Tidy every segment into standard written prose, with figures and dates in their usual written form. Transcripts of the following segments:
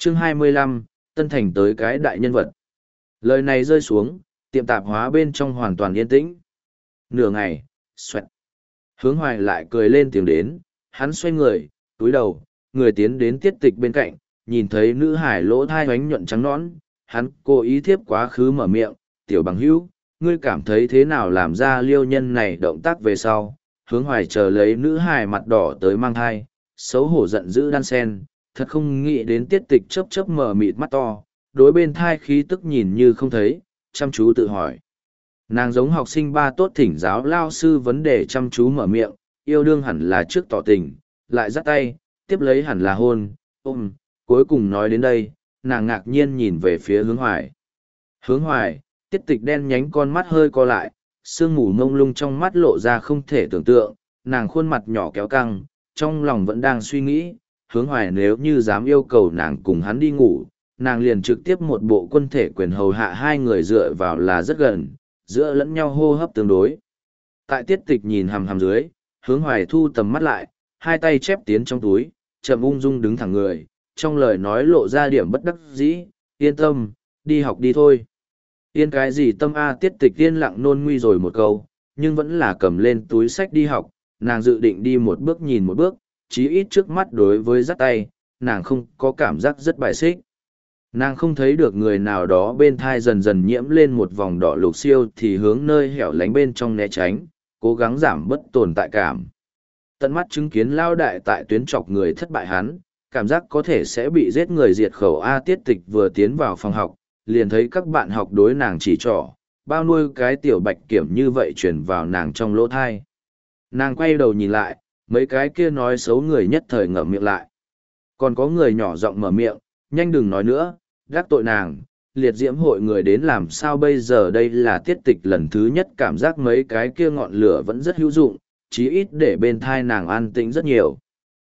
Chương 25, Tân Thành tới cái đại nhân vật. Lời này rơi xuống, tiệm tạp hóa bên trong hoàn toàn yên tĩnh. Nửa ngày, xoẹt. Hướng Hoài lại cười lên tiếng đến, hắn xoay người, túi đầu, người tiến đến Tiết Tịch bên cạnh, nhìn thấy nữ hải lỗ thai hoánh nhuận trắng nõn, hắn cố ý thiếp quá khứ mở miệng, "Tiểu bằng hữu, ngươi cảm thấy thế nào làm ra liêu nhân này động tác về sau?" Hướng Hoài chờ lấy nữ hải mặt đỏ tới mang thai, xấu hổ giận dữ đan sen, thật không nghĩ đến Tiết Tịch chớp chớp mở mịt mắt to, đối bên thai khí tức nhìn như không thấy, chăm chú tự hỏi. Nàng giống học sinh ba tốt thỉnh giáo lao sư vấn đề chăm chú mở miệng, yêu đương hẳn là trước tỏ tình, lại dắt tay, tiếp lấy hẳn là hôn, ôm, cuối cùng nói đến đây, nàng ngạc nhiên nhìn về phía Hướng Hoài. Hướng Hoài, Tiết Tịch đen nhánh con mắt hơi co lại, sương mù mông lung trong mắt lộ ra không thể tưởng tượng, nàng khuôn mặt nhỏ kéo căng, trong lòng vẫn đang suy nghĩ, Hướng Hoài nếu như dám yêu cầu nàng cùng hắn đi ngủ, nàng liền trực tiếp một bộ quân thể quyền hầu hạ hai người dựa vào là rất gần, giữa lẫn nhau hô hấp tương đối. Tại Tiết Tịch nhìn hằm hằm dưới, Hướng Hoài thu tầm mắt lại, hai tay chép tiến trong túi, chậm ung dung đứng thẳng người, trong lời nói lộ ra điểm bất đắc dĩ, "Yên tâm, đi học đi thôi." "Yên cái gì tâm a?" Tiết Tịch yên lặng nôn nguy rồi một câu, nhưng vẫn là cầm lên túi sách đi học, nàng dự định đi một bước nhìn một bước, chí ít trước mắt đối với dắt tay, nàng không có cảm giác rất bài xích. Nàng không thấy được người nào đó bên thai dần dần nhiễm lên một vòng đỏ lục siêu thì hướng nơi hẻo lánh bên trong né tránh, cố gắng giảm bất tồn tại cảm. Tận mắt chứng kiến lao đại tại tuyến chọc người thất bại hắn, cảm giác có thể sẽ bị giết người diệt khẩu. Tiết Tịch vừa tiến vào phòng học, liền thấy các bạn học đối nàng chỉ trỏ, bao nuôi cái tiểu bạch kiểm như vậy truyền vào nàng trong lỗ thai. Nàng quay đầu nhìn lại, mấy cái kia nói xấu người nhất thời ngậm miệng lại. Còn có người nhỏ giọng mở miệng, "Nhanh đừng nói nữa, đắc tội nàng, liệt diễm hội người đến làm sao bây giờ?" Đây là Tiết Tịch lần thứ nhất cảm giác mấy cái kia ngọn lửa vẫn rất hữu dụng, chí ít để bên thai nàng an tĩnh rất nhiều.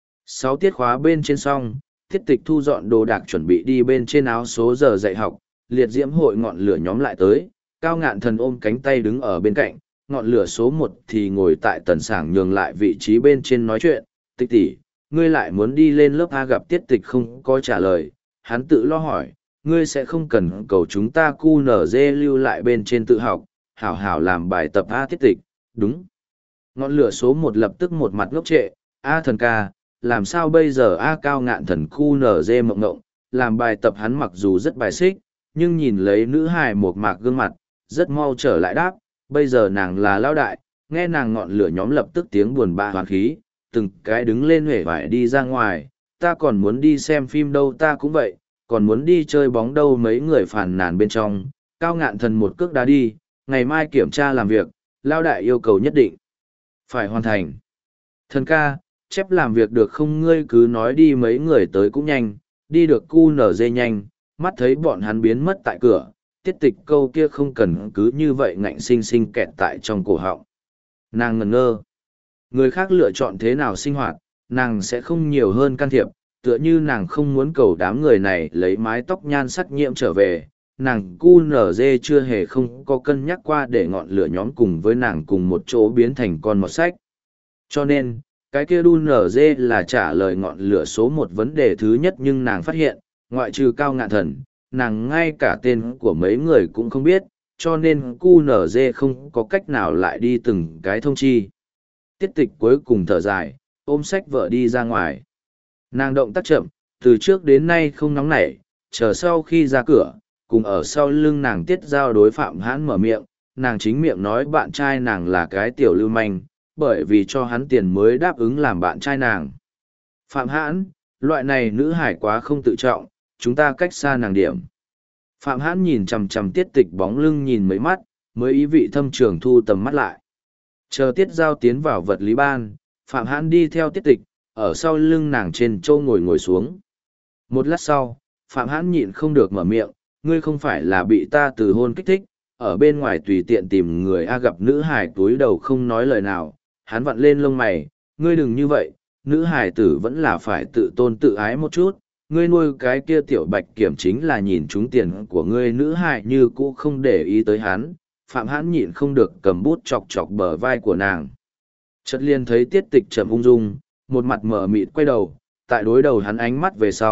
6 tiết khóa bên trên xong, Tiết Tịch thu dọn đồ đạc chuẩn bị đi bên trên áo số giờ dạy học, liệt diễm hội ngọn lửa nhóm lại tới, Cao Ngạn Thần ôm cánh tay đứng ở bên cạnh, ngọn lửa số 1 thì ngồi tại tần sảng nhường lại vị trí bên trên nói chuyện, "Tịch tỷ, ngươi lại muốn đi lên lớp A?" Gặp Tiết Tịch không có trả lời, hắn tự lo hỏi, "Ngươi sẽ không cần cầu chúng ta QNZ lưu lại bên trên tự học, hảo hảo làm bài tập A?" Tiết Tịch, "Đúng." Ngọn lửa số 1 lập tức một mặt ngốc trệ, "A thần ca, làm sao bây giờ A?" Cao Ngạn Thần QNZ mộng ngộng, làm bài tập hắn mặc dù rất bài xích, nhưng nhìn lấy nữ hài một mạc gương mặt, rất mau trở lại đáp, bây giờ nàng là lao đại, nghe nàng ngọn lửa nhóm lập tức tiếng buồn bã hoán khí, từng cái đứng lên huệ vải đi ra ngoài, "Ta còn muốn đi xem phim đâu." "Ta cũng vậy, còn muốn đi chơi bóng đâu." Mấy người phàn nàn bên trong, Cao Ngạn Thần một cước đá đi, "Ngày mai kiểm tra làm việc, lao đại yêu cầu nhất định phải hoàn thành." "Thần ca, chép làm việc được không?" "Ngươi cứ nói đi." Mấy người tới cũng nhanh, đi được QNZ nhanh, mắt thấy bọn hắn biến mất tại cửa, Tiết Tịch câu kia không cần cứ như vậy ngạnh sinh sinh kẹt tại trong cổ họng. Nàng ngẩn ngơ. Người khác lựa chọn thế nào sinh hoạt, nàng sẽ không nhiều hơn can thiệp, tựa như nàng không muốn cầu đám người này lấy mái tóc nhan sắc nhiễm trở về. Nàng QNZ chưa hề không có cân nhắc qua để ngọn lửa nhóm cùng với nàng cùng một chỗ biến thành con mọt sách. Cho nên, cái kia QNZ là trả lời ngọn lửa số 1 vấn đề thứ nhất, nhưng nàng phát hiện, ngoại trừ Cao Ngạn Thần, nàng ngay cả tên của mấy người cũng không biết, cho nên QNZ không có cách nào lại đi từng cái thông chi. Tiết Tịch cuối cùng thở dài, ôm sách vợ đi ra ngoài. Nàng động tác chậm, từ trước đến nay không nóng nảy, chờ sau khi ra cửa, cùng ở sau lưng nàng Tiết Giao đối Phạm Hãn mở miệng, nàng chính miệng nói bạn trai nàng là cái tiểu lưu manh, bởi vì cho hắn tiền mới đáp ứng làm bạn trai nàng. "Phạm Hãn, loại này nữ hải quá không tự trọng, chúng ta cách xa nàng điểm." Phạm Hãn nhìn chằm chằm Tiết Tịch bóng lưng nhìn mấy mắt, mới ý vị thâm trường thu tầm mắt lại. Chờ Tiết Giao tiến vào vật lý ban, Phạm Hãn đi theo Tiết Tịch, ở sau lưng nàng trên châu ngồi xuống. Một lát sau, Phạm Hãn nhịn không được mở miệng, "Ngươi không phải là bị ta từ hôn kích thích, ở bên ngoài tùy tiện tìm người A?" Gặp nữ hải túi đầu không nói lời nào, hắn vặn lên lông mày, "Ngươi đừng như vậy, nữ hải tử vẫn là phải tự tôn tự ái một chút. Ngươi nuôi cái kia tiểu bạch kiểm chính là nhìn trúng tiền của ngươi." Nữ hải như cũ không để ý tới hắn, Phạm Hãn nhịn không được cầm bút chọc chọc bờ vai của nàng. Chợt liền thấy Tiết Tịch chậm ung dung, một mặt mở mịt quay đầu, tại đối đầu hắn ánh mắt về sau,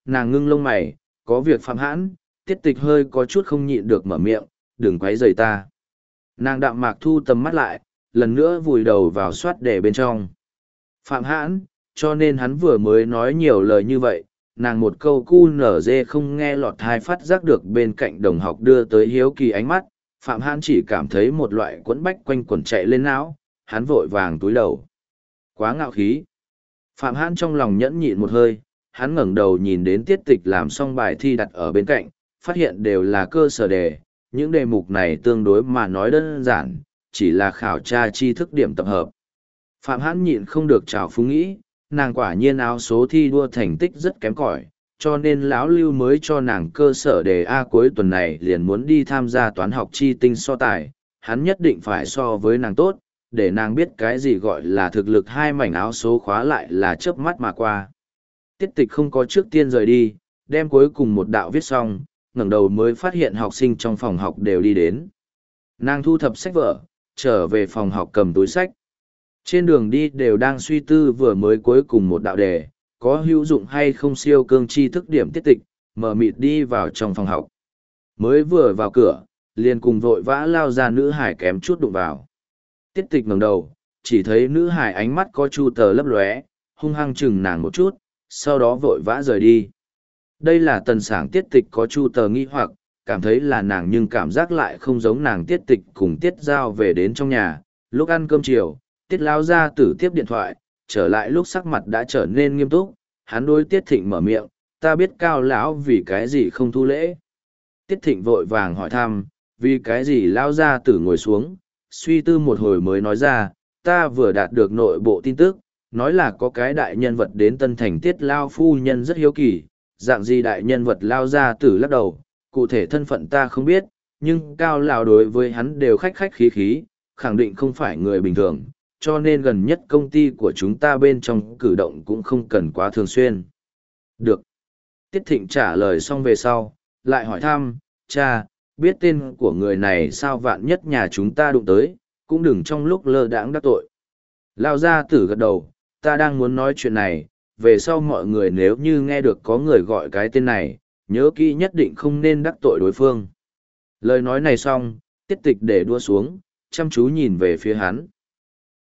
nàng ngưng lông mày, có việc Phạm Hãn, Tiết Tịch hơi có chút không nhịn được mở miệng, đừng quấy rầy ta. Nàng đạm mạc thu tầm mắt lại, lần nữa vùi đầu vào soát đề bên trong. Phạm Hãn, cho nên hắn vừa mới nói nhiều lời như vậy, nàng một câu cu nở dê không nghe lọt thai phát giác được bên cạnh đồng học đưa tới hiếu kỳ ánh mắt, Phạm Hãn chỉ cảm thấy một loại quẫn bách quanh quẩn chạy lên não, hắn vội vàng túi đầu. Quá ngạo khí. Phạm Hãn trong lòng nhẫn nhịn một hơi, hắn ngẩng đầu nhìn đến Tiết Tịch làm xong bài thi đặt ở bên cạnh, phát hiện đều là cơ sở đề, những đề mục này tương đối mà nói đơn giản, chỉ là khảo tra tri thức điểm tập hợp. Phạm Hãn nhịn không được trào phúng nghĩ, nàng quả nhiên áo số thi đua thành tích rất kém cỏi, cho nên lão Lưu mới cho nàng cơ sở đề A cuối tuần này liền muốn đi tham gia toán học chi tinh so tài, hắn nhất định phải so với nàng tốt, để nàng biết cái gì gọi là thực lực hai mảnh áo số khóa lại là chớp mắt mà qua. Tiết Tịch không có trước tiên rời đi, đem cuối cùng một đạo viết xong, ngẩng đầu mới phát hiện học sinh trong phòng học đều đi đến. Nàng thu thập sách vở, trở về phòng học cầm túi sách. Trên đường đi đều đang suy tư vừa mới cuối cùng một đạo đề, có hữu dụng hay không siêu cương tri thức điểm Tiết Tịch, mở mịt đi vào trong phòng học. Mới vừa vào cửa, liền cùng vội vã lao ra nữ hải kém chút đụng vào. Tiết Tịch ngẩng đầu, chỉ thấy nữ hải ánh mắt có chu tờ lấp lóe, hung hăng chừng nàng một chút, sau đó vội vã rời đi. Đây là Tần Sảng Tiết Tịch có chu tờ nghi hoặc, cảm thấy là nàng nhưng cảm giác lại không giống nàng Tiết Tịch cùng Tiết Giao về đến trong nhà. Lúc ăn cơm chiều, Tiết Lao ra tử tiếp điện thoại, trở lại lúc sắc mặt đã trở nên nghiêm túc, hắn đối Tiết Thịnh mở miệng, ta biết Cao lão vì cái gì không thu lễ. Tiết Thịnh vội vàng hỏi thăm, vì cái gì Lao ra tử ngồi xuống, suy tư một hồi mới nói ra, ta vừa đạt được nội bộ tin tức, nói là có cái đại nhân vật đến Tân Thành Tiết Lao phu nhân rất hiếu kỳ, dạng gì đại nhân vật Lao ra tử lắc đầu, cụ thể thân phận ta không biết, nhưng Cao lão đối với hắn đều khách khách khí khí, khẳng định không phải người bình thường, cho nên gần nhất công ty của chúng ta bên trong cử động cũng không cần quá thường xuyên. Được. Tiết Thịnh trả lời xong về sau, lại hỏi thăm, cha, biết tên của người này sao vạn nhất nhà chúng ta đụng tới, cũng đừng trong lúc lơ đãng đắc tội. Lao gia tử gật đầu, ta đang muốn nói chuyện này, về sau mọi người nếu như nghe được có người gọi cái tên này, nhớ kỹ nhất định không nên đắc tội đối phương. Lời nói này xong, Tiết Tịch để đua xuống, chăm chú nhìn về phía hắn.